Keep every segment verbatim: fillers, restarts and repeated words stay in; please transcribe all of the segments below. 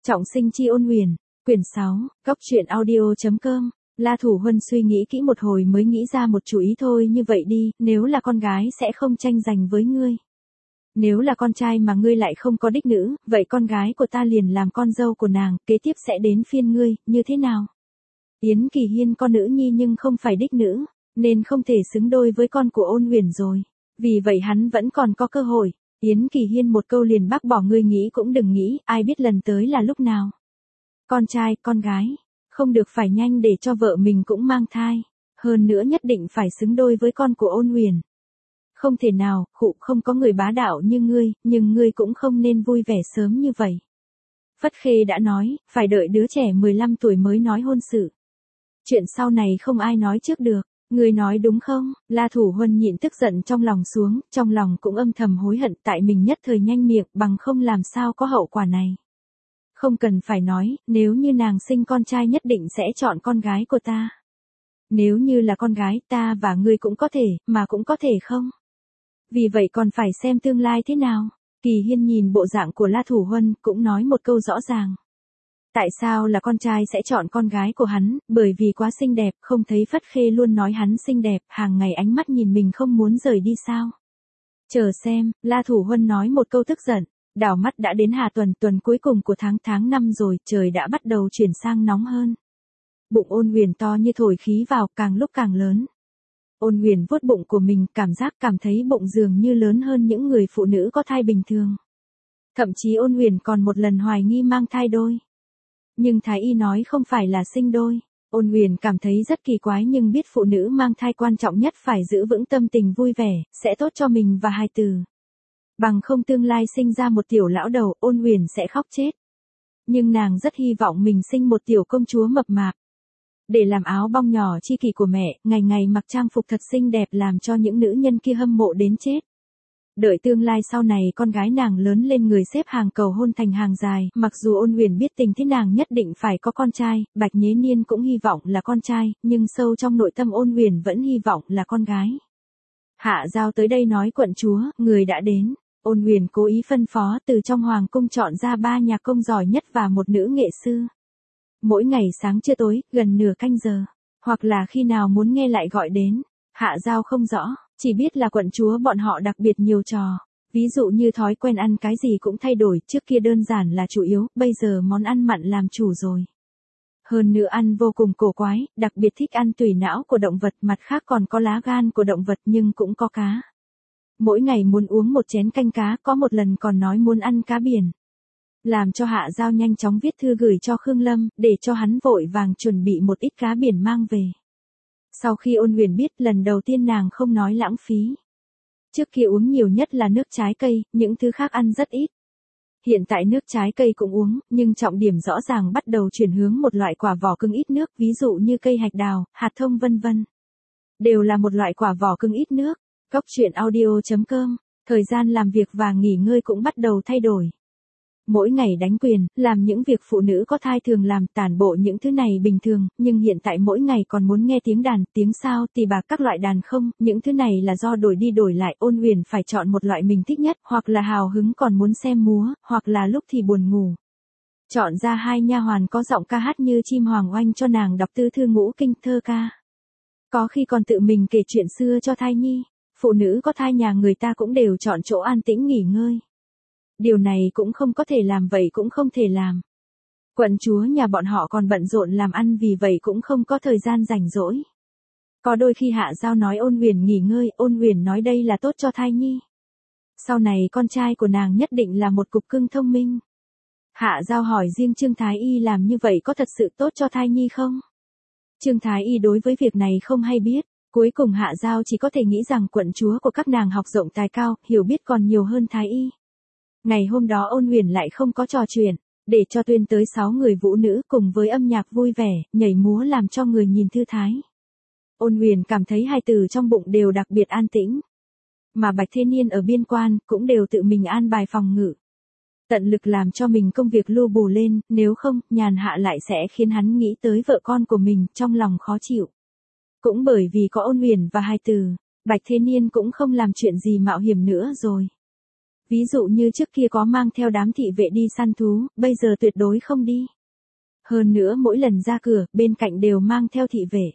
Trọng sinh chi ôn huyền, quyển sáu, góc truyện audio.com. La Thủ Huân suy nghĩ kỹ một hồi mới nghĩ ra một chủ ý thôi. Như vậy đi, nếu là con gái sẽ không tranh giành với ngươi. Nếu là con trai mà ngươi lại không có đích nữ, vậy con gái của ta liền làm con dâu của nàng, kế tiếp sẽ đến phiên ngươi, như thế nào? Yến Kỳ Hiên con nữ nhi nhưng không phải đích nữ, nên không thể xứng đôi với con của ôn huyền rồi. Vì vậy hắn vẫn còn có cơ hội. Yến Kỳ Hiên một câu liền bác bỏ, ngươi nghĩ cũng đừng nghĩ, ai biết lần tới là lúc nào. Con trai, con gái, không được phải nhanh để cho vợ mình cũng mang thai. Hơn nữa nhất định phải xứng đôi với con của ôn huyền. Không thể nào, khụ không có người bá đạo như ngươi, nhưng ngươi cũng không nên vui vẻ sớm như vậy. Phất Khê đã nói, phải đợi đứa trẻ mười lăm tuổi mới nói hôn sự. Chuyện sau này không ai nói trước được. Ngươi nói đúng không? La Thủ Huân nhịn tức giận trong lòng xuống, trong lòng cũng âm thầm hối hận tại mình nhất thời nhanh miệng, bằng không làm sao có hậu quả này. Không cần phải nói, nếu như nàng sinh con trai nhất định sẽ chọn con gái của ta. Nếu như là con gái, ta và ngươi cũng có thể, mà cũng có thể không. Vì vậy còn phải xem tương lai thế nào. Kỳ Hiên nhìn bộ dạng của La Thủ Huân, cũng nói một câu rõ ràng. Tại sao là con trai sẽ chọn con gái của hắn, bởi vì quá xinh đẹp, không thấy Phất Khê luôn nói hắn xinh đẹp, hàng ngày ánh mắt nhìn mình không muốn rời đi sao. Chờ xem, La Thủ Huân nói một câu tức giận, đảo mắt đã đến hạ tuần, tuần cuối cùng của tháng tháng năm rồi, trời đã bắt đầu chuyển sang nóng hơn. Bụng ôn huyền to như thổi khí vào, càng lúc càng lớn. Ôn huyền vuốt bụng của mình, cảm giác cảm thấy bụng dường như lớn hơn những người phụ nữ có thai bình thường. Thậm chí ôn huyền còn một lần hoài nghi mang thai đôi. Nhưng Thái Y nói không phải là sinh đôi. Ôn huyền cảm thấy rất kỳ quái nhưng biết phụ nữ mang thai quan trọng nhất phải giữ vững tâm tình vui vẻ, sẽ tốt cho mình và hài tử. Bằng không tương lai sinh ra một tiểu lão đầu, ôn huyền sẽ khóc chết. Nhưng nàng rất hy vọng mình sinh một tiểu công chúa mập mạp. Để làm áo bong nhỏ chi kỷ của mẹ, ngày ngày mặc trang phục thật xinh đẹp làm cho những nữ nhân kia hâm mộ đến chết. Đợi tương lai sau này con gái nàng lớn lên người xếp hàng cầu hôn thành hàng dài, mặc dù ôn huyền biết tình thế nàng nhất định phải có con trai, Bạch Nhế Niên cũng hy vọng là con trai, nhưng sâu trong nội tâm ôn huyền vẫn hy vọng là con gái. Hạ Giao tới đây nói quận chúa, người đã đến. Ôn huyền cố ý phân phó từ trong hoàng cung chọn ra ba nhạc công giỏi nhất và một nữ nghệ sư. Mỗi ngày sáng trưa tối, gần nửa canh giờ, hoặc là khi nào muốn nghe lại gọi đến. Hạ Giao không rõ, chỉ biết là quận chúa bọn họ đặc biệt nhiều trò. Ví dụ như thói quen ăn cái gì cũng thay đổi, trước kia đơn giản là chủ yếu, bây giờ món ăn mặn làm chủ rồi. Hơn nữa ăn vô cùng cổ quái, đặc biệt thích ăn tủy não của động vật, mặt khác còn có lá gan của động vật nhưng cũng có cá. Mỗi ngày muốn uống một chén canh cá, có một lần còn nói muốn ăn cá biển. Làm cho Hạ Giao nhanh chóng viết thư gửi cho Khương Lâm, để cho hắn vội vàng chuẩn bị một ít cá biển mang về. Sau khi ôn huyền biết, lần đầu tiên nàng không nói lãng phí. Trước kia uống nhiều nhất là nước trái cây, những thứ khác ăn rất ít. Hiện tại nước trái cây cũng uống, nhưng trọng điểm rõ ràng bắt đầu chuyển hướng một loại quả vỏ cứng ít nước, ví dụ như cây hạch đào, hạt thông vân vân. Đều là một loại quả vỏ cứng ít nước. Góc truyện audio.com, thời gian làm việc và nghỉ ngơi cũng bắt đầu thay đổi. Mỗi ngày đánh quyền, làm những việc phụ nữ có thai thường làm, tản bộ những thứ này bình thường, nhưng hiện tại mỗi ngày còn muốn nghe tiếng đàn, tiếng sao, tỳ bạc các loại đàn không, những thứ này là do đổi đi đổi lại, ôn huyền phải chọn một loại mình thích nhất, hoặc là hào hứng còn muốn xem múa, hoặc là lúc thì buồn ngủ. Chọn ra hai nha hoàn có giọng ca hát như chim hoàng oanh cho nàng đọc tư thư ngũ kinh thơ ca. Có khi còn tự mình kể chuyện xưa cho thai nhi. Phụ nữ có thai nhà người ta cũng đều chọn chỗ an tĩnh nghỉ ngơi. Điều này cũng không có thể làm, vậy cũng không thể làm. Quận chúa nhà bọn họ còn bận rộn làm ăn, vì vậy cũng không có thời gian rảnh rỗi. Có đôi khi Hạ Giao nói ôn huyền nghỉ ngơi, ôn huyền nói đây là tốt cho thai nhi. Sau này con trai của nàng nhất định là một cục cưng thông minh. Hạ Giao hỏi riêng Trương Thái Y làm như vậy có thật sự tốt cho thai nhi không? Trương Thái Y đối với việc này không hay biết. Cuối cùng Hạ Giao chỉ có thể nghĩ rằng quận chúa của các nàng học rộng tài cao, hiểu biết còn nhiều hơn Thái Y. Ngày hôm đó ôn huyền lại không có trò chuyện, để cho tuyên tới sáu người vũ nữ cùng với âm nhạc vui vẻ, nhảy múa làm cho người nhìn thư thái. Ôn huyền cảm thấy hai từ trong bụng đều đặc biệt an tĩnh. Mà Bạch Thế Niên ở biên quan cũng đều tự mình an bài phòng ngự. Tận lực làm cho mình công việc lu bù lên, nếu không, nhàn hạ lại sẽ khiến hắn nghĩ tới vợ con của mình, trong lòng khó chịu. Cũng bởi vì có ôn huyền và hai từ, Bạch Thế Niên cũng không làm chuyện gì mạo hiểm nữa rồi. Ví dụ như trước kia có mang theo đám thị vệ đi săn thú, bây giờ tuyệt đối không đi. Hơn nữa mỗi lần ra cửa, bên cạnh đều mang theo thị vệ.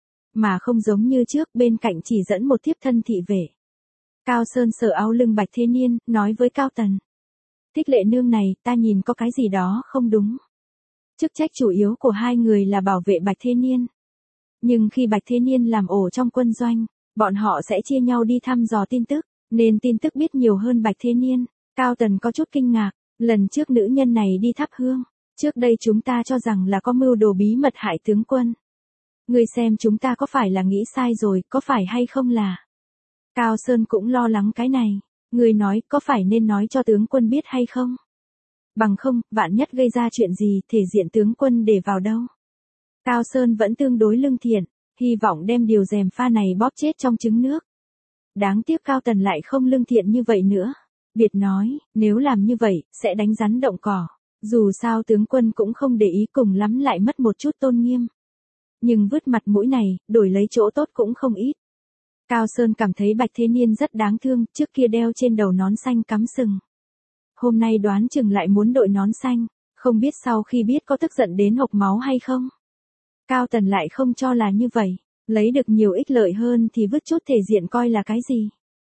Mà không giống như trước, bên cạnh chỉ dẫn một thiếp thân thị vệ. Cao Sơn sờ áo lưng Bạch Thế Niên, nói với Cao Tần. Thích Lệ nương này, ta nhìn có cái gì đó không đúng. Chức trách chủ yếu của hai người là bảo vệ Bạch Thế Niên. Nhưng khi Bạch Thế Niên làm ổ trong quân doanh, bọn họ sẽ chia nhau đi thăm dò tin tức, nên tin tức biết nhiều hơn Bạch Thế Niên. Cao Tần có chút kinh ngạc, lần trước nữ nhân này đi thắp hương, trước đây chúng ta cho rằng là có mưu đồ bí mật hại tướng quân. Ngươi xem chúng ta có phải là nghĩ sai rồi, có phải hay không là. Cao Sơn cũng lo lắng cái này, ngươi nói có phải nên nói cho tướng quân biết hay không? Bằng không, vạn nhất gây ra chuyện gì, thể diện tướng quân để vào đâu? Cao Sơn vẫn tương đối lương thiện, hy vọng đem điều gièm pha này bóp chết trong trứng nước. Đáng tiếc Cao Tần lại không lương thiện như vậy nữa. Biệt nói, nếu làm như vậy, sẽ đánh rắn động cỏ. Dù sao tướng quân cũng không để ý, cùng lắm lại mất một chút tôn nghiêm. Nhưng vứt mặt mũi này, đổi lấy chỗ tốt cũng không ít. Cao Sơn cảm thấy Bạch Thế Niên rất đáng thương, trước kia đeo trên đầu nón xanh cắm sừng. Hôm nay đoán chừng lại muốn đội nón xanh, không biết sau khi biết có tức giận đến hộc máu hay không. Cao Tần lại không cho là như vậy, lấy được nhiều ích lợi hơn thì vứt chút thể diện coi là cái gì.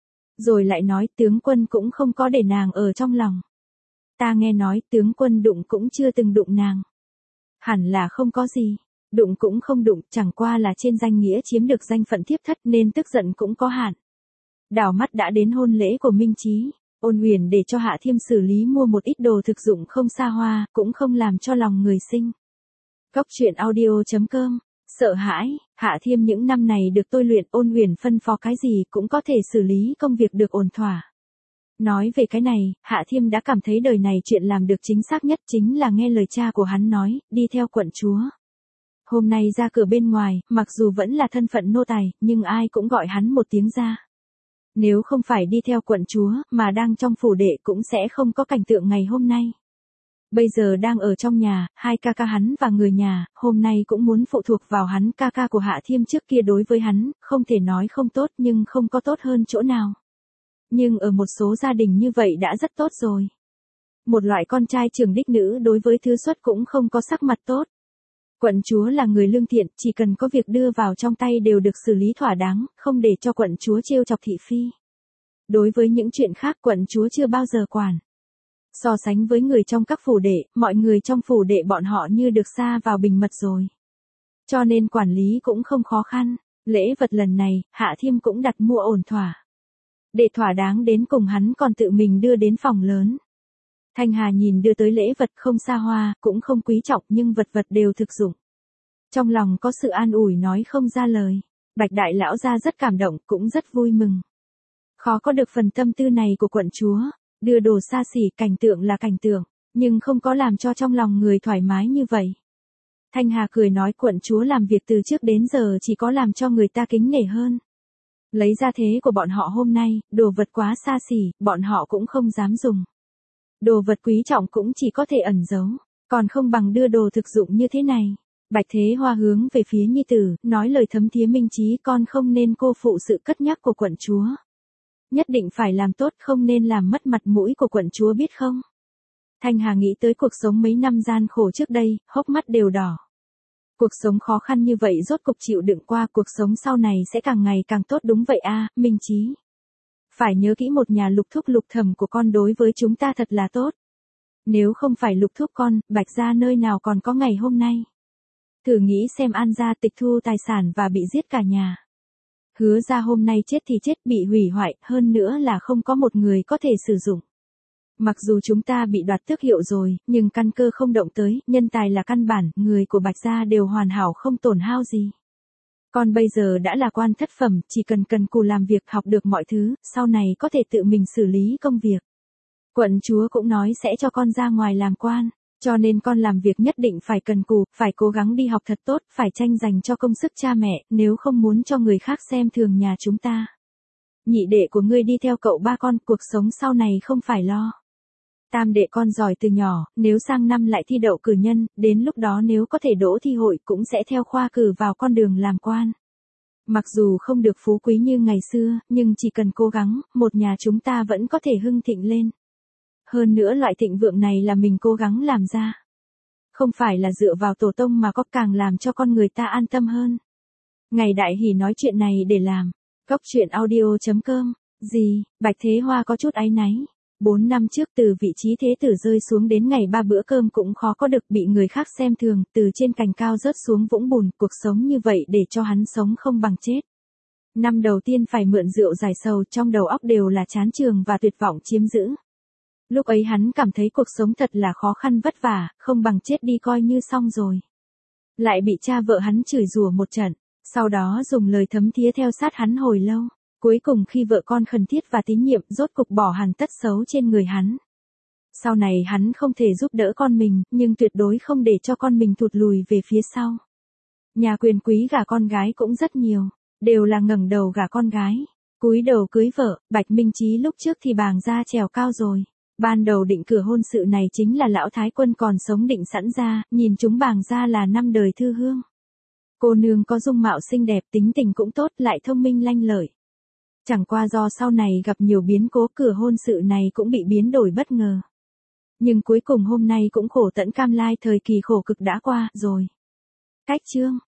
Rồi lại nói tướng quân cũng không có để nàng ở trong lòng. Ta nghe nói tướng quân đụng cũng chưa từng đụng nàng. Hẳn là không có gì, đụng cũng không đụng, chẳng qua là trên danh nghĩa chiếm được danh phận thiếp thất nên tức giận cũng có hạn. Đảo mắt đã đến hôn lễ của Minh Chí, Ôn Uyển để cho Hạ Thiêm xử lý mua một ít đồ thực dụng không xa hoa, cũng không làm cho lòng người sinh. Góc truyện audio chấm com. Sợ hãi, Hạ Thiêm những năm này được tôi luyện, Ôn Uyển phân phó cái gì cũng có thể xử lý công việc được ổn thỏa. Nói về cái này, Hạ Thiêm đã cảm thấy đời này chuyện làm được chính xác nhất chính là nghe lời cha của hắn nói, đi theo quận chúa. Hôm nay ra cửa bên ngoài, mặc dù vẫn là thân phận nô tài, nhưng ai cũng gọi hắn một tiếng ra. Nếu không phải đi theo quận chúa, mà đang trong phủ đệ cũng sẽ không có cảnh tượng ngày hôm nay. Bây giờ đang ở trong nhà, hai ca ca hắn và người nhà, hôm nay cũng muốn phụ thuộc vào hắn. Ca ca của Hạ Thiêm trước kia đối với hắn, không thể nói không tốt nhưng không có tốt hơn chỗ nào. Nhưng ở một số gia đình như vậy đã rất tốt rồi. Một loại con trai trưởng đích nữ đối với thứ xuất cũng không có sắc mặt tốt. Quận chúa là người lương thiện, chỉ cần có việc đưa vào trong tay đều được xử lý thỏa đáng, không để cho quận chúa trêu chọc thị phi. Đối với những chuyện khác quận chúa chưa bao giờ quản. So sánh với người trong các phủ đệ, mọi người trong phủ đệ bọn họ như được sa vào bình mật rồi. Cho nên quản lý cũng không khó khăn. Lễ vật lần này, Hạ Thiêm cũng đặt mua ổn thỏa. Để thỏa đáng đến cùng hắn còn tự mình đưa đến phòng lớn. Thanh Hà nhìn đưa tới lễ vật không xa hoa, cũng không quý trọng nhưng vật vật đều thực dụng. Trong lòng có sự an ủi nói không ra lời. Bạch đại lão gia rất cảm động, cũng rất vui mừng. Khó có được phần tâm tư này của quận chúa. Đưa đồ xa xỉ, cảnh tượng là cảnh tượng, nhưng không có làm cho trong lòng người thoải mái như vậy. Thanh Hà cười nói quận chúa làm việc từ trước đến giờ chỉ có làm cho người ta kính nể hơn. Lấy ra thế của bọn họ hôm nay, đồ vật quá xa xỉ, bọn họ cũng không dám dùng. Đồ vật quý trọng cũng chỉ có thể ẩn giấu, còn không bằng đưa đồ thực dụng như thế này. Bạch Thế Hoa hướng về phía nhi tử, nói lời thấm thía Minh Chí, con không nên cô phụ sự cất nhắc của quận chúa. Nhất định phải làm tốt, không nên làm mất mặt mũi của quận chúa biết không? Thanh Hà nghĩ tới cuộc sống mấy năm gian khổ trước đây, hốc mắt đều đỏ. Cuộc sống khó khăn như vậy rốt cục chịu đựng qua, cuộc sống sau này sẽ càng ngày càng tốt đúng vậy a, Minh Chí. Phải nhớ kỹ một nhà Lục thúc Lục thẩm của con đối với chúng ta thật là tốt. Nếu không phải Lục thúc con, Bạch gia nơi nào còn có ngày hôm nay. Thử nghĩ xem An gia tịch thu tài sản và bị giết cả nhà. Hứa ra hôm nay chết thì chết, bị hủy hoại, hơn nữa là không có một người có thể sử dụng. Mặc dù chúng ta bị đoạt tước hiệu rồi, nhưng căn cơ không động tới, nhân tài là căn bản, người của Bạch gia đều hoàn hảo không tổn hao gì. Con bây giờ đã là quan thất phẩm, chỉ cần cần cù làm việc, học được mọi thứ, sau này có thể tự mình xử lý công việc. Quận chúa cũng nói sẽ cho con ra ngoài làm quan, cho nên con làm việc nhất định phải cần cù, phải cố gắng đi học thật tốt, phải tranh giành cho công sức cha mẹ, nếu không muốn cho người khác xem thường nhà chúng ta. Nhị đệ của ngươi đi theo cậu ba con, cuộc sống sau này không phải lo. Tam đệ con giỏi từ nhỏ, nếu sang năm lại thi đậu cử nhân, đến lúc đó nếu có thể đỗ thi hội cũng sẽ theo khoa cử vào con đường làm quan. Mặc dù không được phú quý như ngày xưa, nhưng chỉ cần cố gắng, một nhà chúng ta vẫn có thể hưng thịnh lên. Hơn nữa loại thịnh vượng này là mình cố gắng làm ra. Không phải là dựa vào tổ tông mà có càng làm cho con người ta an tâm hơn. Ngày đại hỷ nói chuyện này để làm. Góc truyện audio chấm com. Gì, Bạch Thế Hoa có chút áy náy. Bốn năm trước từ vị trí thế tử rơi xuống đến ngày ba bữa cơm cũng khó có được, bị người khác xem thường, từ trên cành cao rớt xuống vũng bùn, cuộc sống như vậy để cho hắn sống không bằng chết. Năm đầu tiên phải mượn rượu giải sầu, trong đầu óc đều là chán chường và tuyệt vọng chiếm giữ. Lúc ấy hắn cảm thấy cuộc sống thật là khó khăn vất vả, không bằng chết đi coi như xong rồi. Lại bị cha vợ hắn chửi rủa một trận, sau đó dùng lời thấm thía theo sát hắn hồi lâu. Cuối cùng khi vợ con khẩn thiết và tín nhiệm, rốt cục bỏ hẳn tất xấu trên người hắn. Sau này hắn không thể giúp đỡ con mình, nhưng tuyệt đối không để cho con mình thụt lùi về phía sau. Nhà quyền quý gả con gái cũng rất nhiều, đều là ngẩng đầu gả con gái. Cúi đầu cưới vợ, Bạch Minh Trí lúc trước thì bàng ra trèo cao rồi. Ban đầu định cửa hôn sự này chính là lão thái quân còn sống định sẵn ra, nhìn chúng bàng ra là năm đời thư hương. Cô nương có dung mạo xinh đẹp, tính tình cũng tốt, lại thông minh lanh lợi. Chẳng qua do sau này gặp nhiều biến cố, cửa hôn sự này cũng bị biến đổi bất ngờ. Nhưng cuối cùng hôm nay cũng khổ tẫn cam lai, thời kỳ khổ cực đã qua rồi. Cách chương